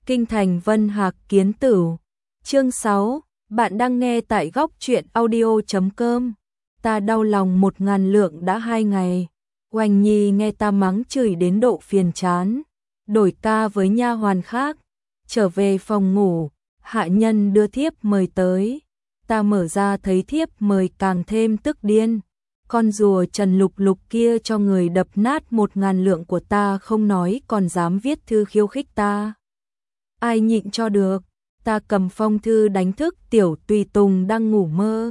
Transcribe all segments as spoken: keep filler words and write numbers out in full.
Kinh thành Vân Hạc Kiến Tửu. Chương sáu, bạn đang nghe tại góc truyện audio chấm com. Ta đau lòng một ngàn lượng đã hai ngày. Oanh Nhi nghe ta mắng chửi đến độ phiền chán, đổi ca với nha hoàn khác, trở về phòng ngủ, hạ nhân đưa thiếp mời tới. Ta mở ra thấy thiếp mời càng thêm tức điên. Con rùa Trần Lục Lục kia cho người đập nát một ngàn lượng của ta không nói còn dám viết thư khiêu khích ta. Ai nhịn cho được, ta cầm phong thư đánh thức Tiểu Tùy Tùng đang ngủ mơ.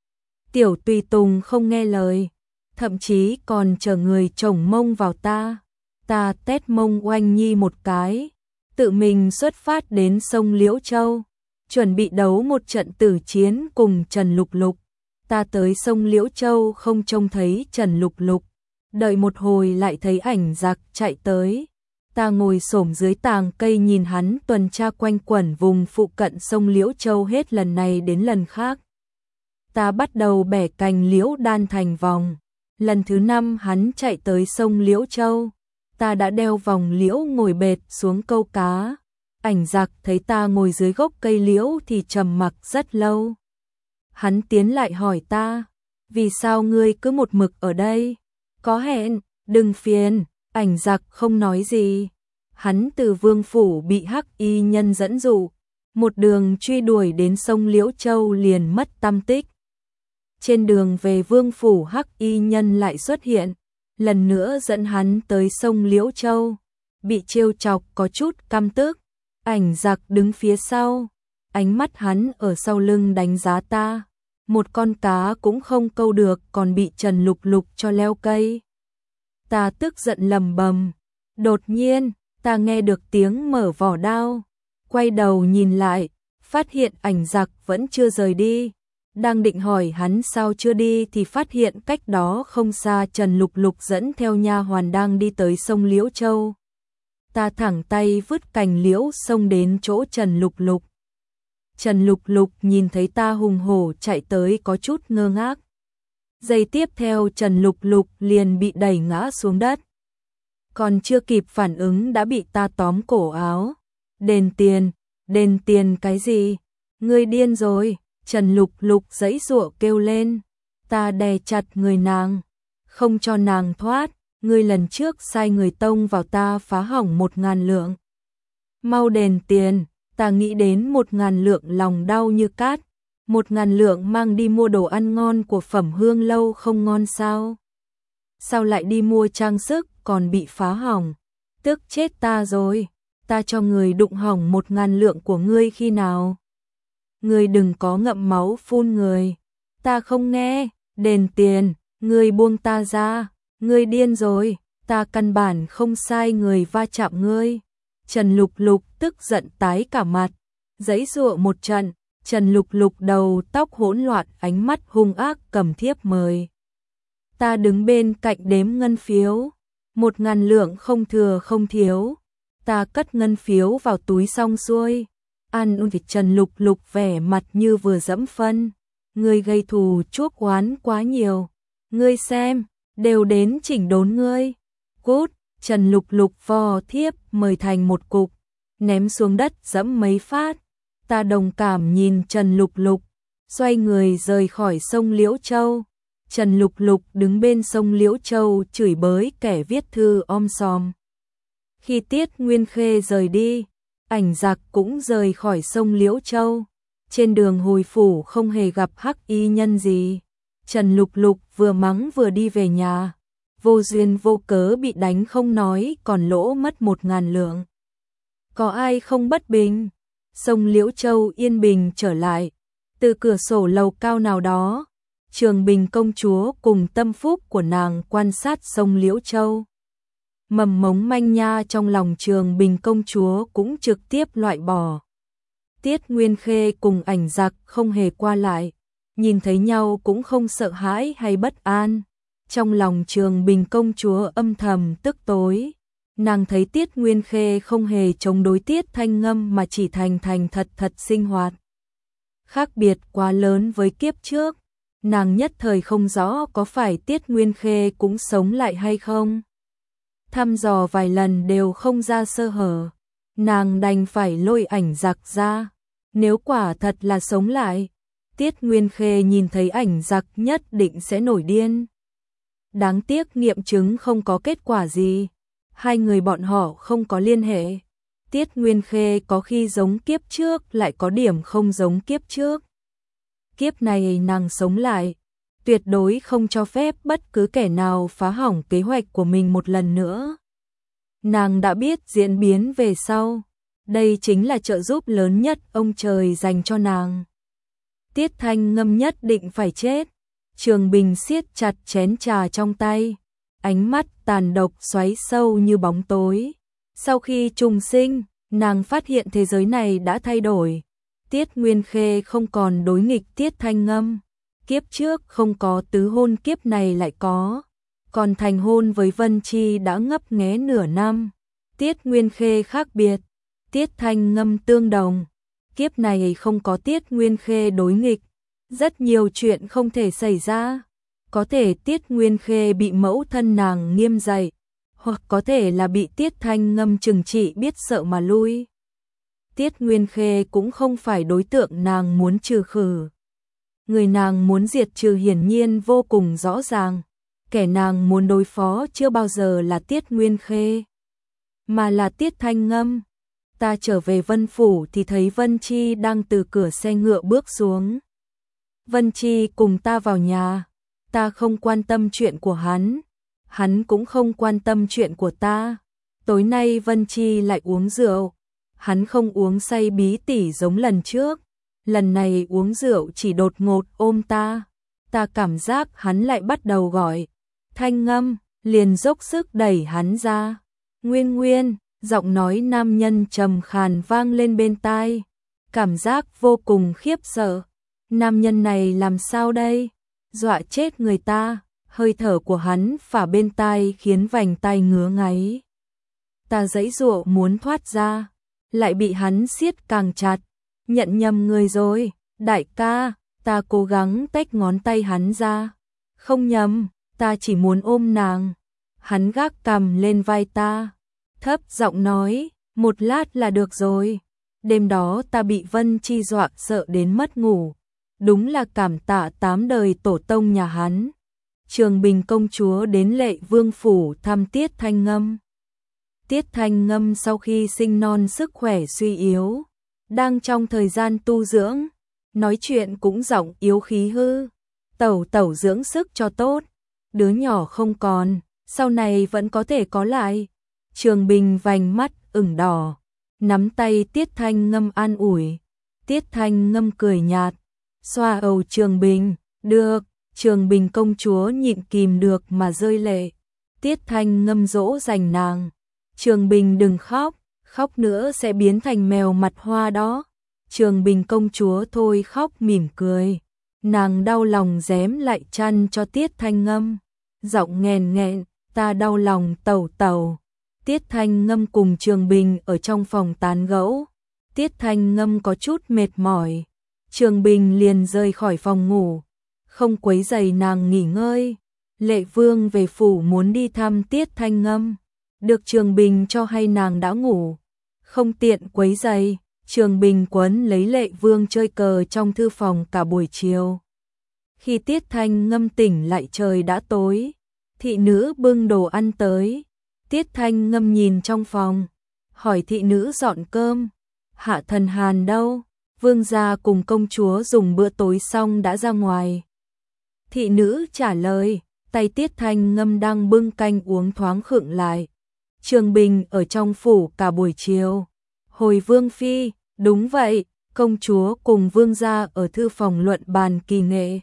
Tiểu Tùy Tùng không nghe lời, thậm chí còn chở người chồng mông vào ta. Ta tét mông Oanh Nhi một cái, tự mình xuất phát đến sông Liễu Châu, chuẩn bị đấu một trận tử chiến cùng Trần Lục Lục. Ta tới sông Liễu Châu không trông thấy Trần Lục Lục, đợi một hồi lại thấy ảnh giặc chạy tới. Ta ngồi xổm dưới tàng cây nhìn hắn tuần tra quanh quẩn vùng phụ cận sông Liễu Châu hết lần này đến lần khác. Ta bắt đầu bẻ cành liễu đan thành vòng. Lần thứ năm hắn chạy tới sông Liễu Châu, ta đã đeo vòng liễu ngồi bệt xuống câu cá. Ảnh giặc thấy ta ngồi dưới gốc cây liễu thì trầm mặc rất lâu. Hắn tiến lại hỏi ta, vì sao ngươi cứ một mực ở đây? Có hẹn, đừng phiền. Ảnh giặc không nói gì. Hắn từ vương phủ bị hắc y nhân dẫn dụ, một đường truy đuổi đến sông Liễu Châu liền mất tăm tích. Trên đường về vương phủ hắc y nhân lại xuất hiện, lần nữa dẫn hắn tới sông Liễu Châu, bị trêu chọc có chút căm tức. Ảnh giặc đứng phía sau, ánh mắt hắn ở sau lưng đánh giá ta, một con cá cũng không câu được còn bị Trần Lục Lục cho leo cây. Ta tức giận lầm bầm, đột nhiên, ta nghe được tiếng mở vỏ đao, quay đầu nhìn lại, phát hiện ảnh giặc vẫn chưa rời đi. Đang định hỏi hắn sao chưa đi thì phát hiện cách đó không xa Trần Lục Lục dẫn theo nha hoàn đang đi tới sông Liễu Châu. Ta thẳng tay vứt cành liễu xông đến chỗ Trần Lục Lục. Trần Lục Lục nhìn thấy ta hùng hổ chạy tới có chút ngơ ngác. Giây tiếp theo Trần Lục Lục liền bị đẩy ngã xuống đất. Còn chưa kịp phản ứng đã bị ta tóm cổ áo. Đền tiền, đền tiền cái gì? Ngươi điên rồi. Trần Lục Lục giãy giụa kêu lên. Ta đè chặt người nàng, không cho nàng thoát. Ngươi lần trước sai người tông vào ta phá hỏng một ngàn lượng. Mau đền tiền. Ta nghĩ đến một ngàn lượng lòng đau như cát. Một ngàn lượng mang đi mua đồ ăn ngon của Phẩm Hương lâu không ngon sao? Sao lại đi mua trang sức còn bị phá hỏng? Tức chết ta rồi. Ta cho người đụng hỏng một ngàn lượng của ngươi khi nào? Ngươi đừng có ngậm máu phun người. Ta không nghe. Đền tiền. Ngươi buông ta ra. Ngươi điên rồi. Ta căn bản không sai người va chạm ngươi. Trần Lục Lục tức giận tái cả mặt, giãy giụa một trận. Trần Lục Lục đầu tóc hỗn loạn, ánh mắt hung ác cầm thiếp mời. Ta đứng bên cạnh đếm ngân phiếu, một ngàn lượng không thừa không thiếu. Ta cất ngân phiếu vào túi xong xuôi, ăn ung thì Trần Lục Lục vẻ mặt như vừa dẫm phân. Ngươi gây thù chuốc oán quá nhiều, ngươi xem, đều đến chỉnh đốn ngươi. Cút. Trần Lục Lục vò thiếp mời thành một cục, ném xuống đất dẫm mấy phát. Ta đồng cảm nhìn Trần Lục Lục, xoay người rời khỏi sông Liễu Châu. Trần Lục Lục đứng bên sông Liễu Châu chửi bới kẻ viết thư om sòm. Khi Tiết Nguyên Khê rời đi, ảnh giặc cũng rời khỏi sông Liễu Châu. Trên đường hồi phủ không hề gặp hắc y nhân gì. Trần Lục Lục vừa mắng vừa đi về nhà. Vô duyên vô cớ bị đánh không nói còn lỗ mất một ngàn lượng. Có ai không bất bình? Sông Liễu Châu yên bình trở lại. Từ cửa sổ lầu cao nào đó, Trường Bình công chúa cùng tâm phúc của nàng quan sát sông Liễu Châu. Mầm mống manh nha trong lòng Trường Bình công chúa cũng trực tiếp loại bỏ. Tiết Nguyên Khê cùng ảnh giặc không hề qua lại, nhìn thấy nhau cũng không sợ hãi hay bất an. Trong lòng Trường Bình công chúa âm thầm tức tối. Nàng thấy Tiết Nguyên Khê không hề chống đối Tiết Thanh Ngâm mà chỉ thành thành thật thật sinh hoạt. Khác biệt quá lớn với kiếp trước. Nàng nhất thời không rõ có phải Tiết Nguyên Khê cũng sống lại hay không. Thăm dò vài lần đều không ra sơ hở. nàng đành phải lôi ảnh giặc ra. Nếu quả thật là sống lại, Tiết Nguyên Khê nhìn thấy ảnh giặc nhất định sẽ nổi điên. Đáng tiếc nghiệm chứng không có kết quả gì, hai người bọn họ không có liên hệ. Tiết Nguyên Khê có khi giống kiếp trước lại có điểm không giống kiếp trước. Kiếp này nàng sống lại, tuyệt đối không cho phép bất cứ kẻ nào phá hỏng kế hoạch của mình một lần nữa. Nàng đã biết diễn biến về sau, đây chính là trợ giúp lớn nhất ông trời dành cho nàng. Tiết Thanh Ngâm nhất định phải chết. Trường Bình siết chặt chén trà trong tay, ánh mắt tàn độc xoáy sâu như bóng tối. Sau khi trùng sinh, nàng phát hiện thế giới này đã thay đổi. Tiết Nguyên Khê không còn đối nghịch Tiết Thanh Ngâm. Kiếp trước không có tứ hôn, kiếp này lại có. Còn thành hôn với Vân Chi đã ngấp nghé nửa năm. Tiết Nguyên Khê khác biệt, Tiết Thanh Ngâm tương đồng. Kiếp này không có Tiết Nguyên Khê đối nghịch. Rất nhiều chuyện không thể xảy ra. Có thể Tiết Nguyên Khê bị mẫu thân nàng nghiêm dạy, hoặc có thể là bị Tiết Thanh Ngâm trừng trị biết sợ mà lui. Tiết Nguyên Khê cũng không phải đối tượng nàng muốn trừ khử. Người nàng muốn diệt trừ hiển nhiên vô cùng rõ ràng. Kẻ nàng muốn đối phó chưa bao giờ là Tiết Nguyên Khê, mà là Tiết Thanh Ngâm. Ta trở về Vân Phủ thì thấy Vân Chi đang từ cửa xe ngựa bước xuống. Vân Chi cùng ta vào nhà, ta không quan tâm chuyện của hắn, hắn cũng không quan tâm chuyện của ta. Tối nay Vân Chi lại uống rượu, hắn không uống say bí tỉ giống lần trước, lần này uống rượu chỉ đột ngột ôm ta. Ta cảm giác hắn lại bắt đầu gọi Thanh Ngâm, liền dốc sức đẩy hắn ra. Nguyên Nguyên, giọng nói nam nhân trầm khàn vang lên bên tai, cảm giác vô cùng khiếp sợ. Nam nhân này làm sao đây? Dọa chết người ta, hơi thở của hắn phả bên tai khiến vành tai ngứa ngáy. Ta giãy giụa muốn thoát ra, lại bị hắn siết càng chặt. Nhận nhầm người rồi, đại ca. Ta cố gắng tách ngón tay hắn ra. Không nhầm, ta chỉ muốn ôm nàng. Hắn gác cằm lên vai ta, thấp giọng nói, một lát là được rồi. Đêm đó ta bị Vân Chi dọa sợ đến mất ngủ. Đúng là cảm tạ tám đời tổ tông nhà hắn. Trường Bình công chúa đến Lệ Vương phủ thăm Tiết Thanh Ngâm. Tiết Thanh Ngâm sau khi sinh non sức khỏe suy yếu, đang trong thời gian tu dưỡng, nói chuyện cũng giọng yếu khí hư. Tẩu tẩu dưỡng sức cho tốt, đứa nhỏ không còn, sau này vẫn có thể có lại. Trường Bình vành mắt ửng đỏ, nắm tay Tiết Thanh Ngâm an ủi. Tiết Thanh Ngâm cười nhạt, xoa đầu Trường Bình. Được. Trường Bình công chúa nhịn kìm được mà rơi lệ. Tiết Thanh Ngâm dỗ dành nàng. Trường Bình đừng khóc, khóc nữa sẽ biến thành mèo mặt hoa đó. Trường Bình công chúa thôi khóc mỉm cười. Nàng đau lòng rém lại chăn cho Tiết Thanh Ngâm. Giọng nghèn nghẹn, ta đau lòng tẩu tẩu. Tiết Thanh Ngâm cùng Trường Bình ở trong phòng tán gẫu. Tiết Thanh Ngâm có chút mệt mỏi. Trường Bình liền rời khỏi phòng ngủ, không quấy rầy nàng nghỉ ngơi. Lệ Vương về phủ muốn đi thăm Tiết Thanh Ngâm, được Trường Bình cho hay nàng đã ngủ, không tiện quấy rầy. Trường Bình quấn lấy Lệ Vương chơi cờ trong thư phòng cả buổi chiều. Khi Tiết Thanh Ngâm tỉnh lại trời đã tối, thị nữ bưng đồ ăn tới. Tiết Thanh Ngâm nhìn trong phòng, hỏi thị nữ dọn cơm. Hạ Thần Hàn đâu? Vương gia cùng công chúa dùng bữa tối xong đã ra ngoài. Thị nữ trả lời, tay Tiết Thanh Ngâm đang bưng canh uống thoáng khựng lại. Trường Bình ở trong phủ cả buổi chiều. Hồi Vương phi, đúng vậy, công chúa cùng vương gia ở thư phòng luận bàn kỳ nghệ.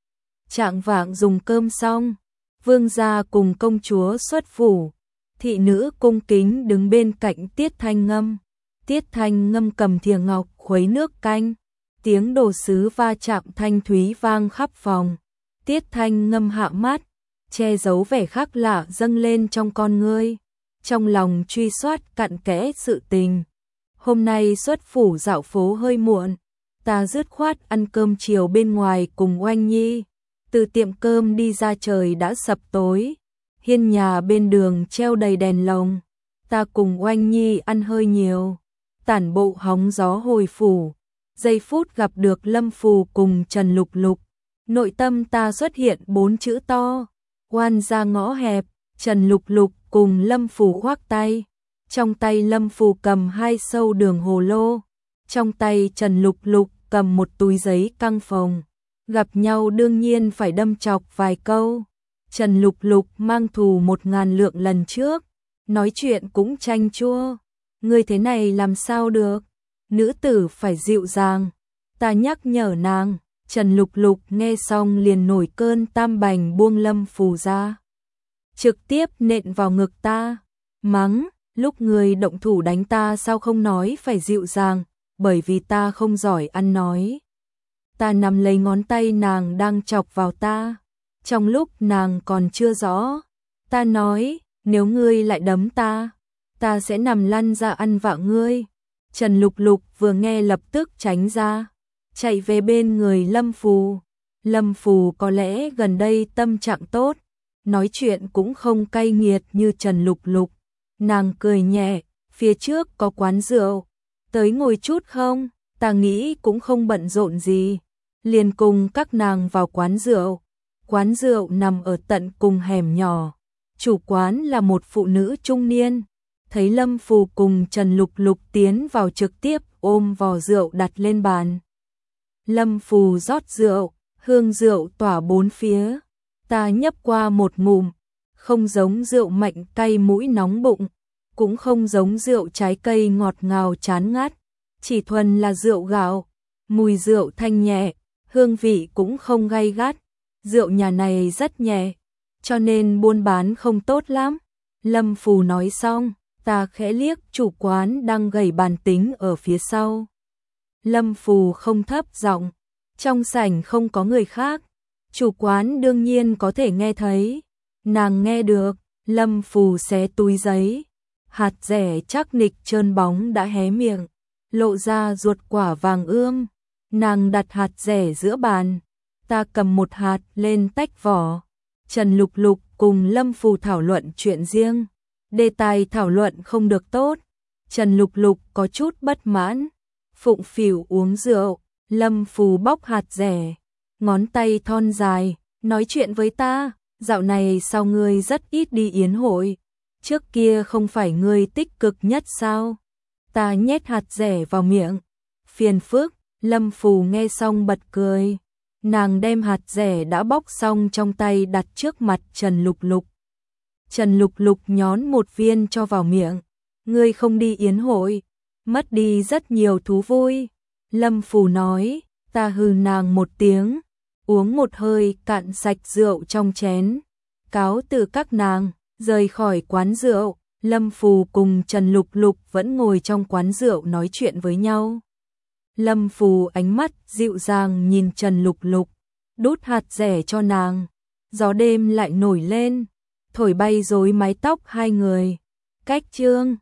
Trạng vạng dùng cơm xong, vương gia cùng công chúa xuất phủ. Thị nữ cung kính đứng bên cạnh Tiết Thanh Ngâm. Tiết Thanh Ngâm cầm thìa ngọc khuấy nước canh, tiếng đồ sứ va chạm thanh thúy vang khắp phòng. Tiết Thanh Ngâm hạ mắt, che giấu vẻ khác lạ dâng lên trong con ngươi, trong lòng truy soát cặn kẽ sự tình. Hôm nay xuất phủ dạo phố hơi muộn, ta dứt khoát ăn cơm chiều bên ngoài cùng Oanh Nhi. Từ tiệm cơm đi ra trời đã sập tối, hiên nhà bên đường treo đầy đèn lồng. Ta cùng Oanh Nhi ăn hơi nhiều. tản bộ hóng gió hồi phủ. Giây phút gặp được Lâm Phù cùng Trần Lục Lục, nội tâm ta xuất hiện bốn chữ to, oan ra ngõ hẹp. Trần Lục Lục cùng Lâm Phù khoác tay, trong tay Lâm Phù cầm hai sâu đường hồ lô, trong tay Trần Lục Lục cầm một túi giấy căng phồng. Gặp nhau đương nhiên phải đâm chọc vài câu. Trần Lục Lục mang thù một ngàn lượng lần trước, nói chuyện cũng chanh chua. Người thế này làm sao được, nữ tử phải dịu dàng, ta nhắc nhở nàng. Trần Lục Lục nghe xong liền nổi cơn tam bành, buông Lâm Phù ra, trực tiếp nện vào ngực ta, mắng, lúc người động thủ đánh ta sao không nói phải dịu dàng, bởi vì ta không giỏi ăn nói. Ta nắm lấy ngón tay nàng đang chọc vào ta, trong lúc nàng còn chưa rõ, ta nói, nếu ngươi lại đấm ta, ta sẽ nằm lăn ra ăn vạ ngươi. Trần Lục Lục vừa nghe lập tức tránh ra, chạy về bên người Lâm Phù. Lâm Phù có lẽ gần đây tâm trạng tốt, nói chuyện cũng không cay nghiệt như Trần Lục Lục. Nàng cười nhẹ, phía trước có quán rượu, tới ngồi chút không? Ta nghĩ cũng không bận rộn gì, liền cùng các nàng vào quán rượu. Quán rượu nằm ở tận cùng hẻm nhỏ, chủ quán là một phụ nữ trung niên. Thấy Lâm Phù cùng Trần Lục Lục tiến vào trực tiếp ôm vò rượu đặt lên bàn. Lâm Phù rót rượu, hương rượu tỏa bốn phía. Ta nhấp qua một ngụm, không giống rượu mạnh cay mũi nóng bụng, cũng không giống rượu trái cây ngọt ngào chán ngắt, chỉ thuần là rượu gạo, mùi rượu thanh nhẹ, hương vị cũng không gay gắt. Rượu nhà này rất nhẹ, cho nên buôn bán không tốt lắm. Lâm Phù nói xong, ta khẽ liếc chủ quán đang gầy bàn tính ở phía sau. Lâm Phù không thấp giọng, trong sảnh không có người khác, chủ quán đương nhiên có thể nghe thấy. Nàng nghe được, Lâm Phù xé túi giấy, hạt dẻ chắc nịch trơn bóng đã hé miệng, lộ ra ruột quả vàng ươm. Nàng đặt hạt dẻ giữa bàn, ta cầm một hạt lên tách vỏ. Trần Lục Lục cùng Lâm Phù thảo luận chuyện riêng, đề tài thảo luận không được tốt. Trần Lục Lục có chút bất mãn, phụng phịu uống rượu. Lâm Phù bóc hạt dẻ, ngón tay thon dài, nói chuyện với ta, dạo này sao ngươi rất ít đi yến hội, trước kia không phải ngươi tích cực nhất sao? Ta nhét hạt dẻ vào miệng, phiền phức. Lâm Phù nghe xong bật cười, nàng đem hạt dẻ đã bóc xong trong tay đặt trước mặt Trần Lục Lục. Trần Lục Lục nhón một viên cho vào miệng, ngươi không đi yến hội, mất đi rất nhiều thú vui. Lâm Phù nói, ta hừ nàng một tiếng, uống một hơi cạn sạch rượu trong chén, cáo từ các nàng, rời khỏi quán rượu. Lâm Phù cùng Trần Lục Lục vẫn ngồi trong quán rượu nói chuyện với nhau. Lâm Phù ánh mắt dịu dàng nhìn Trần Lục Lục, đút hạt dẻ cho nàng. Gió đêm lại nổi lên, thổi bay rối mái tóc hai người. Cách chương